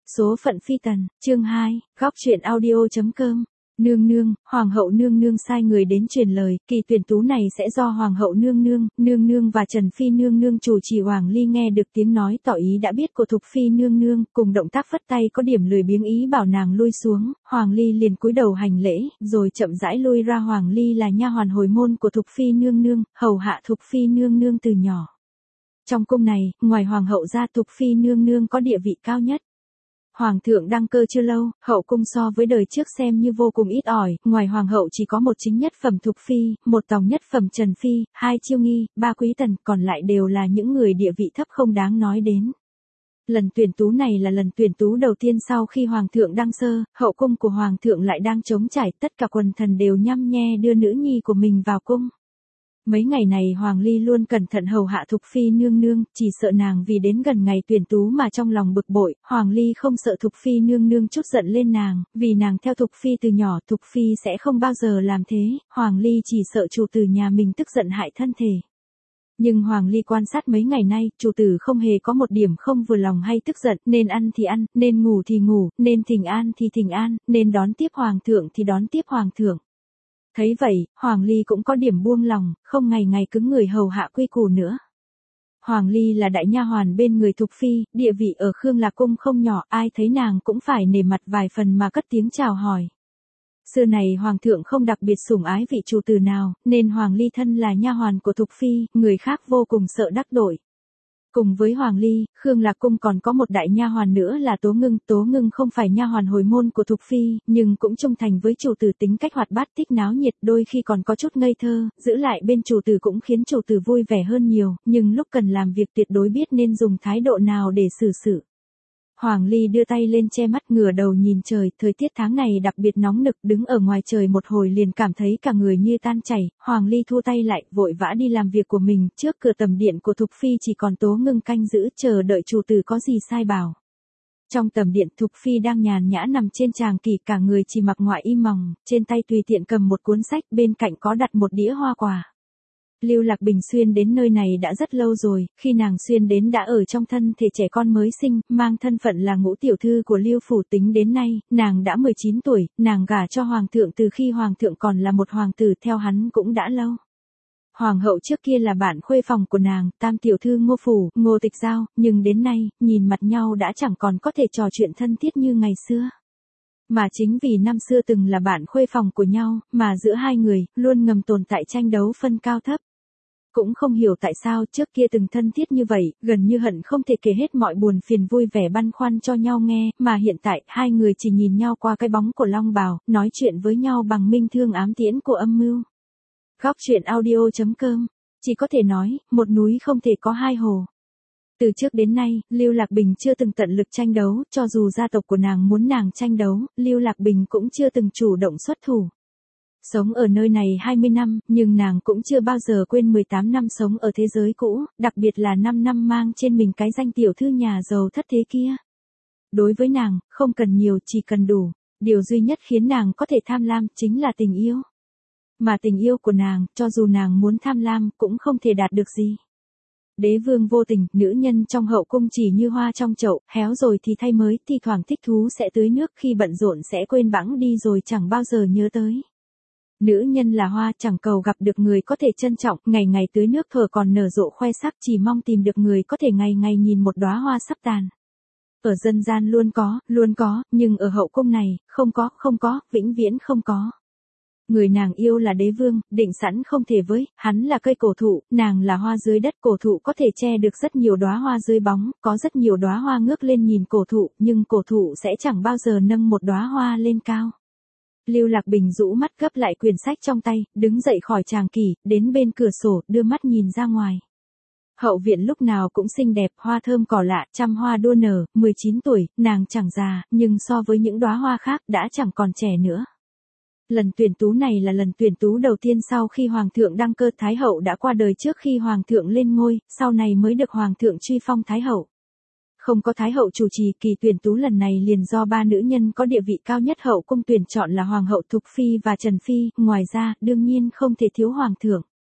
Số phận phi tần, chương 2, góc truyện audio.com. Nương nương, hoàng hậu nương nương sai người đến truyền lời, kỳ tuyển tú này sẽ do hoàng hậu nương nương và Trần Phi nương nương chủ trì. Hoàng Ly nghe được tiếng nói tỏ ý đã biết của Thục Phi nương nương, cùng động tác phất tay có điểm lười biếng ý bảo nàng lui xuống. Hoàng Ly liền cúi đầu hành lễ, rồi chậm rãi lui ra. Hoàng Ly là nha hoàn hồi môn của Thục Phi nương nương, hầu hạ Thục Phi nương nương từ nhỏ. Trong cung này, ngoài hoàng hậu ra, Thục Phi nương nương có địa vị cao nhất. Hoàng thượng đăng cơ chưa lâu, hậu cung so với đời trước xem như vô cùng ít ỏi, ngoài hoàng hậu chỉ có một chính nhất phẩm Thục Phi, một tòng nhất phẩm Trần Phi, hai chiêu nghi, ba quý tần, còn lại đều là những người địa vị thấp không đáng nói đến. Lần tuyển tú này là lần tuyển tú đầu tiên sau khi hoàng thượng đăng sơ, hậu cung của hoàng thượng lại đang trống trải, tất cả quần thần đều nhăm nhe đưa nữ nhi của mình vào cung. Mấy ngày này Hoàng Ly luôn cẩn thận hầu hạ Thục Phi nương nương, chỉ sợ nàng vì đến gần ngày tuyển tú mà trong lòng bực bội. Hoàng Ly không sợ Thục Phi nương nương chút giận lên nàng, vì nàng theo Thục Phi từ nhỏ, Thục Phi sẽ không bao giờ làm thế. Hoàng Ly chỉ sợ chủ tử nhà mình tức giận hại thân thể. Nhưng Hoàng Ly quan sát mấy ngày nay, chủ tử không hề có một điểm không vừa lòng hay tức giận, nên ăn thì ăn, nên ngủ thì ngủ, nên thỉnh an thì thỉnh an, nên đón tiếp hoàng thượng thì đón tiếp hoàng thượng. Thấy vậy, Hoàng Ly cũng có điểm buông lòng, không ngày ngày cứng người hầu hạ quy củ nữa. Hoàng Ly là đại nha hoàn bên người Thục Phi, địa vị ở Khương Lạc cung không nhỏ, ai thấy nàng cũng phải nể mặt vài phần mà cất tiếng chào hỏi. Xưa này hoàng thượng không đặc biệt sủng ái vị chủ tử nào, nên Hoàng Ly thân là nha hoàn của Thục Phi, người khác vô cùng sợ đắc tội. Cùng với Hoàng Ly, Khương Lạc cung còn có một đại nha hoàn nữa là Tố Ngưng. Tố Ngưng không phải nha hoàn hồi môn của Thục Phi, nhưng cũng trung thành với chủ tử, tính cách hoạt bát, thích náo nhiệt, đôi khi còn có chút ngây thơ, giữ lại bên chủ tử cũng khiến chủ tử vui vẻ hơn nhiều, nhưng lúc cần làm việc tuyệt đối biết nên dùng thái độ nào để xử sự. Hoàng Ly đưa tay lên che mắt, ngửa đầu nhìn trời, thời tiết tháng này đặc biệt nóng nực, đứng ở ngoài trời một hồi liền cảm thấy cả người như tan chảy. Hoàng Ly thu tay lại, vội vã đi làm việc của mình. Trước cửa tầm điện của Thục Phi chỉ còn Tố Ngưng canh giữ, chờ đợi chủ tử có gì sai bảo. Trong tầm điện, Thục Phi đang nhàn nhã nằm trên tràng kỷ, cả người chỉ mặc ngoại y mỏng, trên tay tùy tiện cầm một cuốn sách, bên cạnh có đặt một đĩa hoa quả. Lưu Lạc Bình xuyên đến nơi này đã rất lâu rồi, khi nàng xuyên đến đã ở trong thân thể trẻ con mới sinh, mang thân phận là ngũ tiểu thư của Lưu phủ. Tính đến nay, nàng đã 19 tuổi, nàng gả cho hoàng thượng từ khi hoàng thượng còn là một hoàng tử, theo hắn cũng đã lâu. Hoàng hậu trước kia là bạn khuê phòng của nàng, tam tiểu thư Ngô Phủ, Ngô Tịch Giao, nhưng đến nay, nhìn mặt nhau đã chẳng còn có thể trò chuyện thân thiết như ngày xưa. Mà chính vì năm xưa từng là bạn khuê phòng của nhau, mà giữa hai người, luôn ngầm tồn tại tranh đấu phân cao thấp. Cũng không hiểu tại sao trước kia từng thân thiết như vậy, gần như hận không thể kể hết mọi buồn phiền vui vẻ băn khoăn cho nhau nghe, mà hiện tại, hai người chỉ nhìn nhau qua cái bóng của long bào, nói chuyện với nhau bằng minh thương ám tiễn của âm mưu. Góc truyện audio.com, chỉ có thể nói, một núi không thể có hai hồ. Từ trước đến nay, Lưu Lạc Bình chưa từng tận lực tranh đấu, cho dù gia tộc của nàng muốn nàng tranh đấu, Lưu Lạc Bình cũng chưa từng chủ động xuất thủ. Sống ở nơi này 20 năm, nhưng nàng cũng chưa bao giờ quên 18 năm sống ở thế giới cũ, đặc biệt là 5 năm mang trên mình cái danh tiểu thư nhà giàu thất thế kia. Đối với nàng, không cần nhiều, chỉ cần đủ. Điều duy nhất khiến nàng có thể tham lam chính là tình yêu. Mà tình yêu của nàng, cho dù nàng muốn tham lam, cũng không thể đạt được gì. Đế vương vô tình, nữ nhân trong hậu cung chỉ như hoa trong chậu, héo rồi thì thay mới, thi thoảng thích thú sẽ tưới nước, khi bận rộn sẽ quên bẵng đi rồi chẳng bao giờ nhớ tới. Nữ nhân là hoa, chẳng cầu gặp được người có thể trân trọng, ngày ngày tưới nước thở còn nở rộ khoe sắc, chỉ mong tìm được người có thể ngày ngày nhìn một đóa hoa sắp tàn. Ở dân gian luôn có, nhưng ở hậu cung này, không có, vĩnh viễn không có. Người nàng yêu là đế vương, định sẵn không thể với, hắn là cây cổ thụ, nàng là hoa dưới đất. Cổ thụ có thể che được rất nhiều đóa hoa dưới bóng, có rất nhiều đóa hoa ngước lên nhìn cổ thụ, nhưng cổ thụ sẽ chẳng bao giờ nâng một đóa hoa lên cao. Lưu Lạc Bình rũ mắt gấp lại quyển sách trong tay, đứng dậy khỏi tràng kỷ, đến bên cửa sổ, đưa mắt nhìn ra ngoài. Hậu viện lúc nào cũng xinh đẹp, hoa thơm cỏ lạ, trăm hoa đua nở. 19 tuổi, nàng chẳng già, nhưng so với những đóa hoa khác đã chẳng còn trẻ nữa. Lần tuyển tú này là lần tuyển tú đầu tiên sau khi hoàng thượng đăng cơ. Thái hậu đã qua đời trước khi hoàng thượng lên ngôi, sau này mới được hoàng thượng truy phong thái hậu. Không có thái hậu chủ trì, kỳ tuyển tú lần này liền do ba nữ nhân có địa vị cao nhất hậu cung tuyển chọn là hoàng hậu Thục Phi và Trần Phi, ngoài ra, đương nhiên không thể thiếu hoàng thượng.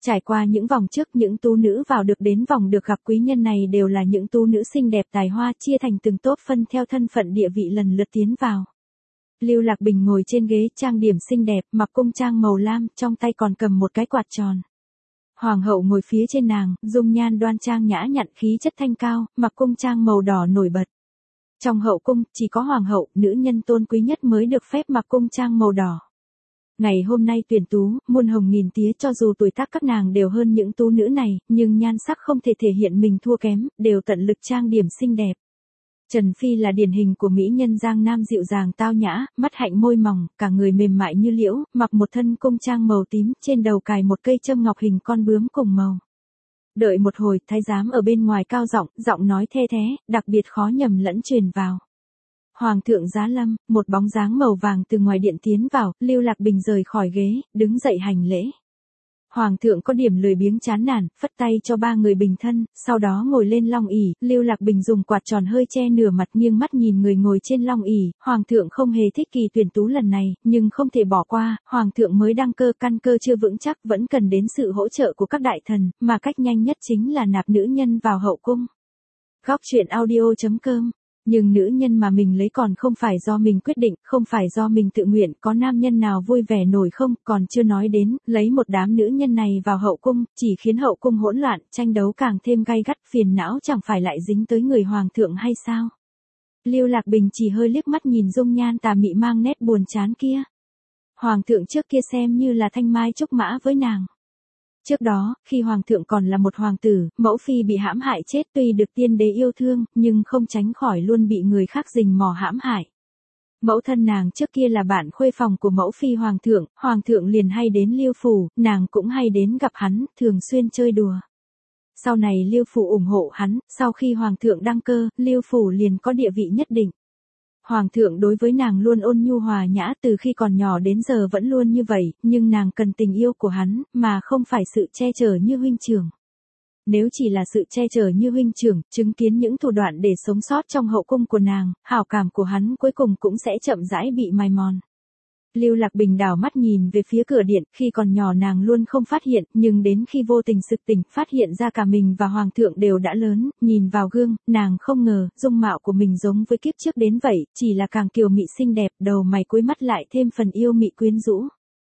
Trải qua những vòng trước, những tú nữ vào được đến vòng được gặp quý nhân này đều là những tú nữ xinh đẹp tài hoa, chia thành từng tốp phân theo thân phận địa vị lần lượt tiến vào. Lưu Lạc Bình ngồi trên ghế trang điểm xinh đẹp, mặc cung trang màu lam, trong tay còn cầm một cái quạt tròn. Hoàng hậu ngồi phía trên nàng, dung nhan đoan trang nhã nhặn, khí chất thanh cao, mặc cung trang màu đỏ nổi bật. Trong hậu cung, chỉ có hoàng hậu, nữ nhân tôn quý nhất mới được phép mặc cung trang màu đỏ. Ngày hôm nay tuyển tú, muôn hồng nghìn tía, cho dù tuổi tác các nàng đều hơn những tú nữ này, nhưng nhan sắc không thể thể hiện mình thua kém, đều tận lực trang điểm xinh đẹp. Trần Phi là điển hình của mỹ nhân Giang Nam dịu dàng tao nhã, mắt hạnh môi mỏng, cả người mềm mại như liễu, mặc một thân cung trang màu tím, trên đầu cài một cây châm ngọc hình con bướm cùng màu. Đợi một hồi, thái giám ở bên ngoài cao giọng nói the thé, đặc biệt khó nhầm lẫn truyền vào. Hoàng thượng giá lâm, một bóng dáng màu vàng từ ngoài điện tiến vào, Lưu Lạc Bình rời khỏi ghế, đứng dậy hành lễ. Hoàng thượng có điểm lười biếng chán nản, phất tay cho ba người bình thân, sau đó ngồi lên long ỷ. Lưu Lạc Bình dùng quạt tròn hơi che nửa mặt, nghiêng mắt nhìn người ngồi trên long ỷ. Hoàng thượng không hề thích kỳ tuyển tú lần này, nhưng không thể bỏ qua, hoàng thượng mới đăng cơ, căn cơ chưa vững chắc, vẫn cần đến sự hỗ trợ của các đại thần, mà cách nhanh nhất chính là nạp nữ nhân vào hậu cung. Góc truyện audio.com. Nhưng nữ nhân mà mình lấy còn không phải do mình quyết định, không phải do mình tự nguyện, có nam nhân nào vui vẻ nổi không, còn chưa nói đến, lấy một đám nữ nhân này vào hậu cung, chỉ khiến hậu cung hỗn loạn, tranh đấu càng thêm gay gắt, phiền não chẳng phải lại dính tới người hoàng thượng hay sao? Lưu Lạc Bình chỉ hơi liếc mắt nhìn dung nhan tà mị mang nét buồn chán kia. Hoàng thượng trước kia xem như là thanh mai trúc mã với nàng. Trước đó, khi hoàng thượng còn là một hoàng tử, mẫu phi bị hãm hại chết, tuy được tiên đế yêu thương, nhưng không tránh khỏi luôn bị người khác rình mò hãm hại. Mẫu thân nàng trước kia là bạn khuê phòng của mẫu phi hoàng thượng liền hay đến Liêu phủ, nàng cũng hay đến gặp hắn, thường xuyên chơi đùa. Sau này Liêu phủ ủng hộ hắn, sau khi hoàng thượng đăng cơ, Liêu phủ liền có địa vị nhất định. Hoàng thượng đối với nàng luôn ôn nhu hòa nhã, từ khi còn nhỏ đến giờ vẫn luôn như vậy, nhưng nàng cần tình yêu của hắn, mà không phải sự che chở như huynh trưởng. Nếu chỉ là sự che chở như huynh trưởng, chứng kiến những thủ đoạn để sống sót trong hậu cung của nàng, hảo cảm của hắn cuối cùng cũng sẽ chậm rãi bị mài mòn. Lưu Lạc Bình đảo mắt nhìn về phía cửa điện, khi còn nhỏ nàng luôn không phát hiện, nhưng đến khi vô tình sực tỉnh, phát hiện ra cả mình và hoàng thượng đều đã lớn, nhìn vào gương, nàng không ngờ, dung mạo của mình giống với kiếp trước đến vậy, chỉ là càng kiều mị xinh đẹp, đầu mày cuối mắt lại thêm phần yêu mị quyến rũ.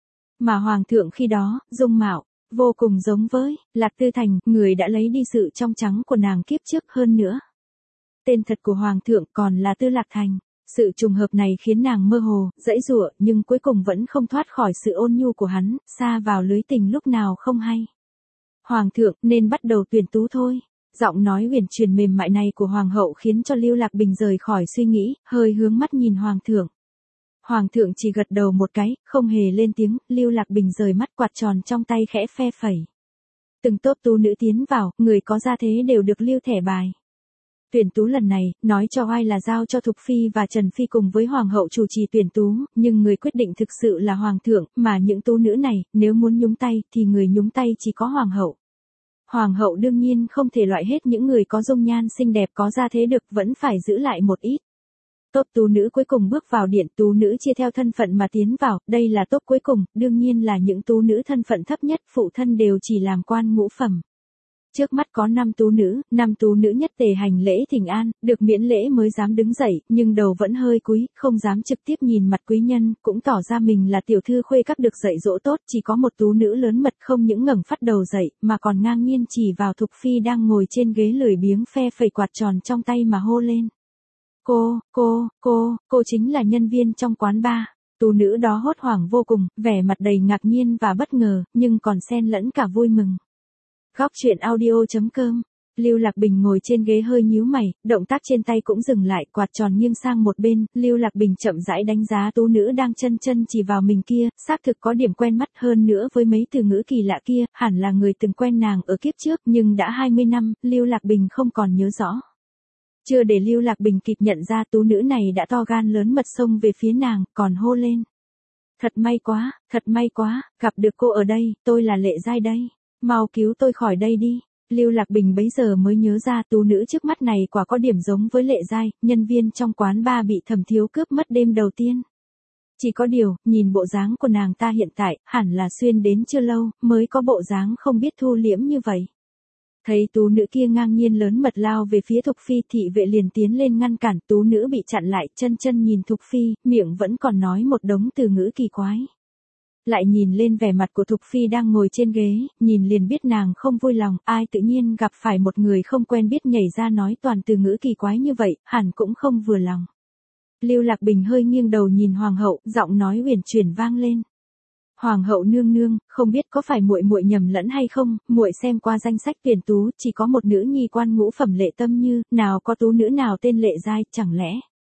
Mà hoàng thượng khi đó, dung mạo, vô cùng giống với, Lạc Tư Thành, người đã lấy đi sự trong trắng của nàng kiếp trước hơn nữa. Tên thật của hoàng thượng còn là Tư Lạc Thành. Sự trùng hợp này khiến nàng mơ hồ, dãy dụa, nhưng cuối cùng vẫn không thoát khỏi sự ôn nhu của hắn, sa vào lưới tình lúc nào không hay. Hoàng thượng, nên bắt đầu tuyển tú thôi. Giọng nói huyền truyền mềm mại này của hoàng hậu khiến cho Lưu Lạc Bình rời khỏi suy nghĩ, hơi hướng mắt nhìn hoàng thượng. Hoàng thượng chỉ gật đầu một cái, không hề lên tiếng, Lưu Lạc Bình rời mắt, quạt tròn trong tay khẽ phe phẩy. Từng tốp tú nữ tiến vào, người có gia thế đều được lưu thẻ bài. Tuyển tú lần này, nói cho ai là giao cho Thục Phi và Trần Phi cùng với Hoàng hậu chủ trì tuyển tú, nhưng người quyết định thực sự là Hoàng thượng, mà những tú nữ này, nếu muốn nhúng tay, thì người nhúng tay chỉ có Hoàng hậu. Hoàng hậu đương nhiên không thể loại hết những người có dung nhan xinh đẹp có gia thế được, vẫn phải giữ lại một ít. Tốp tú nữ cuối cùng bước vào điện, tú nữ chia theo thân phận mà tiến vào, đây là tốp cuối cùng, đương nhiên là những tú nữ thân phận thấp nhất, phụ thân đều chỉ làm quan ngũ phẩm. Trước mắt có 5 tú nữ nhất tề hành lễ thỉnh an, được miễn lễ mới dám đứng dậy, nhưng đầu vẫn hơi cúi, không dám trực tiếp nhìn mặt quý nhân, cũng tỏ ra mình là tiểu thư khuê các được dạy dỗ tốt, chỉ có một tú nữ lớn mật không những ngẩng phát đầu dậy, mà còn ngang nhiên chỉ vào Thục Phi đang ngồi trên ghế lười biếng phe phẩy quạt tròn trong tay mà hô lên. Cô chính là nhân viên trong quán bar. Tú nữ đó hốt hoảng vô cùng, vẻ mặt đầy ngạc nhiên và bất ngờ, nhưng còn xen lẫn cả vui mừng. Góc truyện audio.com. Lưu Lạc Bình ngồi trên ghế hơi nhíu mày, động tác trên tay cũng dừng lại, quạt tròn nghiêng sang một bên, Lưu Lạc Bình chậm rãi đánh giá tú nữ đang chân chỉ vào mình kia, xác thực có điểm quen mắt, hơn nữa với mấy từ ngữ kỳ lạ kia, hẳn là người từng quen nàng ở kiếp trước, nhưng đã 20 năm, Lưu Lạc Bình không còn nhớ rõ. Chưa để Lưu Lạc Bình kịp nhận ra, tú nữ này đã to gan lớn mật xông về phía nàng, còn hô lên. Thật may quá, gặp được cô ở đây, tôi là Lệ Giai đây. Mau cứu tôi khỏi đây đi. Lưu Lạc Bình bấy giờ mới nhớ ra tú nữ trước mắt này quả có điểm giống với Lệ Giai, nhân viên trong quán bar bị Thẩm Thiếu cướp mất đêm đầu tiên. Chỉ có điều, nhìn bộ dáng của nàng ta hiện tại, hẳn là xuyên đến chưa lâu, mới có bộ dáng không biết thu liễm như vậy. Thấy tú nữ kia ngang nhiên lớn mật lao về phía Thục Phi, thị vệ liền tiến lên ngăn cản, tú nữ bị chặn lại, chân chân nhìn Thục Phi, miệng vẫn còn nói một đống từ ngữ kỳ quái. Lại nhìn lên vẻ mặt của Thục Phi đang ngồi trên ghế, nhìn liền biết nàng không vui lòng, ai tự nhiên gặp phải một người không quen biết nhảy ra nói toàn từ ngữ kỳ quái như vậy, hẳn cũng không vừa lòng. Lưu Lạc Bình hơi nghiêng đầu nhìn hoàng hậu, giọng nói uyển chuyển vang lên. Hoàng hậu nương nương, không biết có phải muội muội nhầm lẫn hay không, muội xem qua danh sách tuyển tú, chỉ có một nữ nhi quan ngũ phẩm Lệ Tâm Như, nào có tú nữ nào tên Lệ Giai, chẳng lẽ?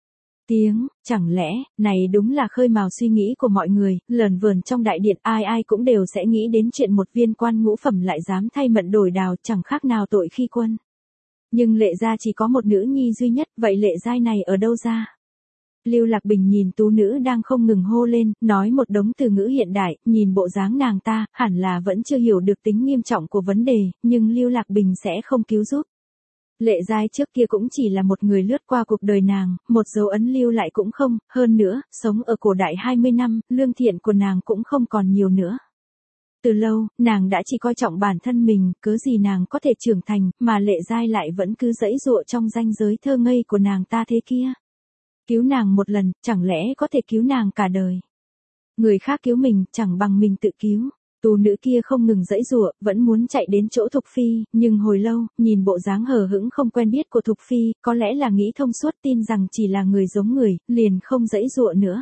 Chẳng lẽ, này đúng là khơi mào suy nghĩ của mọi người, lờn vờn trong đại điện, ai ai cũng đều sẽ nghĩ đến chuyện một viên quan ngũ phẩm lại dám thay mận đổi đào, chẳng khác nào tội khi quân. Nhưng Lệ gia chỉ có một nữ nhi duy nhất, vậy Lệ Giai này ở đâu ra? Lưu Lạc Bình nhìn tú nữ đang không ngừng hô lên, nói một đống từ ngữ hiện đại, nhìn bộ dáng nàng ta, hẳn là vẫn chưa hiểu được tính nghiêm trọng của vấn đề, nhưng Lưu Lạc Bình sẽ không cứu giúp. Lệ Giai trước kia cũng chỉ là một người lướt qua cuộc đời nàng, một dấu ấn lưu lại cũng không, hơn nữa, sống ở cổ đại 20 năm, lương thiện của nàng cũng không còn nhiều nữa. Từ lâu, nàng đã chỉ coi trọng bản thân mình, cớ gì nàng có thể trưởng thành, mà Lệ Giai lại vẫn cứ giãy giụa trong ranh giới thơ ngây của nàng ta thế kia. Cứu nàng một lần, chẳng lẽ có thể cứu nàng cả đời. Người khác cứu mình, chẳng bằng mình tự cứu. Tú nữ kia không ngừng giãy giụa, vẫn muốn chạy đến chỗ Thục Phi, nhưng hồi lâu, nhìn bộ dáng hờ hững không quen biết của Thục Phi, có lẽ là nghĩ thông suốt tin rằng chỉ là người giống người, liền không giãy giụa nữa.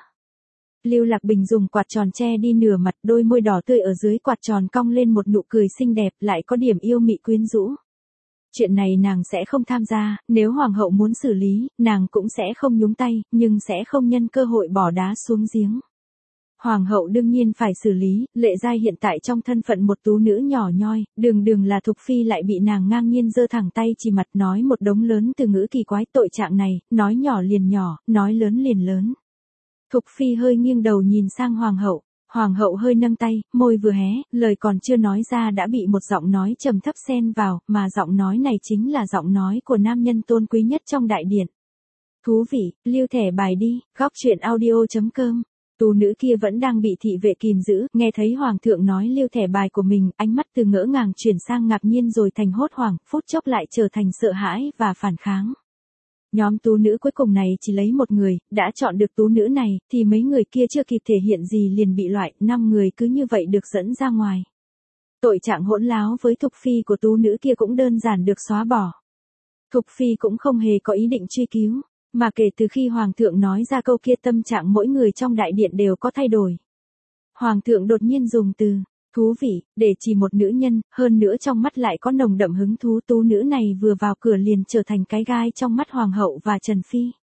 Lưu Lạc Bình dùng quạt tròn che đi nửa mặt, đôi môi đỏ tươi ở dưới quạt tròn cong lên một nụ cười xinh đẹp, lại có điểm yêu mị quyến rũ. Chuyện này nàng sẽ không tham gia, nếu hoàng hậu muốn xử lý, nàng cũng sẽ không nhúng tay, nhưng sẽ không nhân cơ hội bỏ đá xuống giếng. Hoàng hậu đương nhiên phải xử lý, Lệ Giai hiện tại trong thân phận một tú nữ nhỏ nhoi, đường là Thục Phi lại bị nàng ngang nhiên giơ thẳng tay chỉ mặt nói một đống lớn từ ngữ kỳ quái, tội trạng này, nói nhỏ liền nhỏ, nói lớn liền lớn. Thục Phi hơi nghiêng đầu nhìn sang hoàng hậu hơi nâng tay, môi vừa hé, lời còn chưa nói ra đã bị một giọng nói trầm thấp xen vào, mà giọng nói này chính là giọng nói của nam nhân tôn quý nhất trong đại điện. Thú vị, lưu thẻ bài đi, góc truyện audio.com. Tú nữ kia vẫn đang bị thị vệ kìm giữ, nghe thấy hoàng thượng nói lưu thẻ bài của mình, ánh mắt từ ngỡ ngàng chuyển sang ngạc nhiên rồi thành hốt hoảng, phút chốc lại trở thành sợ hãi và phản kháng. Nhóm tú nữ cuối cùng này chỉ lấy một người, đã chọn được tú nữ này, thì mấy người kia chưa kịp thể hiện gì liền bị loại, 5 người cứ như vậy được dẫn ra ngoài. Tội trạng hỗn láo với Thục Phi của tú nữ kia cũng đơn giản được xóa bỏ. Thục Phi cũng không hề có ý định truy cứu, mà kể từ khi Hoàng thượng nói ra câu kia tâm trạng mỗi người trong đại điện đều có thay đổi. Hoàng thượng đột nhiên dùng từ thú vị, để chỉ một nữ nhân, hơn nữa trong mắt lại có nồng đậm hứng thú, tú nữ này vừa vào cửa liền trở thành cái gai trong mắt Hoàng hậu và Trần Phi.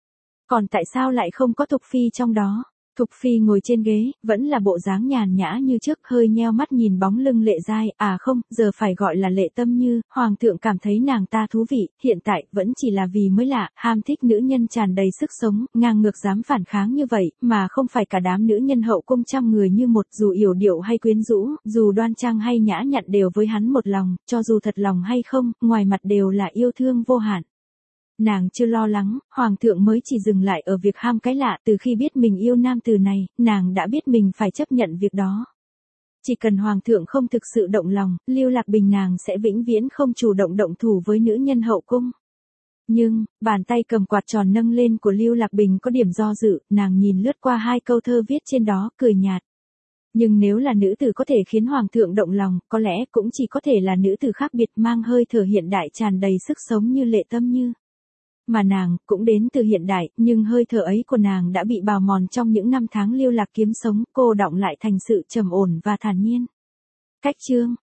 Còn tại sao lại không có Thục Phi trong đó? Thục Phi ngồi trên ghế, vẫn là bộ dáng nhàn nhã như trước, hơi nheo mắt nhìn bóng lưng Lệ Giai, à không, giờ phải gọi là Lệ Tâm Như, Hoàng thượng cảm thấy nàng ta thú vị, hiện tại, vẫn chỉ là vì mới lạ, ham thích nữ nhân tràn đầy sức sống, ngang ngược dám phản kháng như vậy, mà không phải cả đám nữ nhân hậu cung trăm người như một, dù yểu điệu hay quyến rũ, dù đoan trang hay nhã nhặn đều với hắn một lòng, cho dù thật lòng hay không, ngoài mặt đều là yêu thương vô hạn. Nàng chưa lo lắng, hoàng thượng mới chỉ dừng lại ở việc ham cái lạ, từ khi biết mình yêu nam tử này, nàng đã biết mình phải chấp nhận việc đó. Chỉ cần hoàng thượng không thực sự động lòng, Lưu Lạc Bình nàng sẽ vĩnh viễn không chủ động động thủ với nữ nhân hậu cung. Nhưng, bàn tay cầm quạt tròn nâng lên của Lưu Lạc Bình có điểm do dự, nàng nhìn lướt qua 2 câu thơ viết trên đó, cười nhạt. Nhưng nếu là nữ tử có thể khiến hoàng thượng động lòng, có lẽ cũng chỉ có thể là nữ tử khác biệt mang hơi thở hiện đại tràn đầy sức sống như Lệ Tâm Như. Mà nàng, cũng đến từ hiện đại, nhưng hơi thở ấy của nàng đã bị bào mòn trong những năm tháng lưu lạc kiếm sống, cô đọng lại thành sự trầm ổn và thản nhiên. Cách chương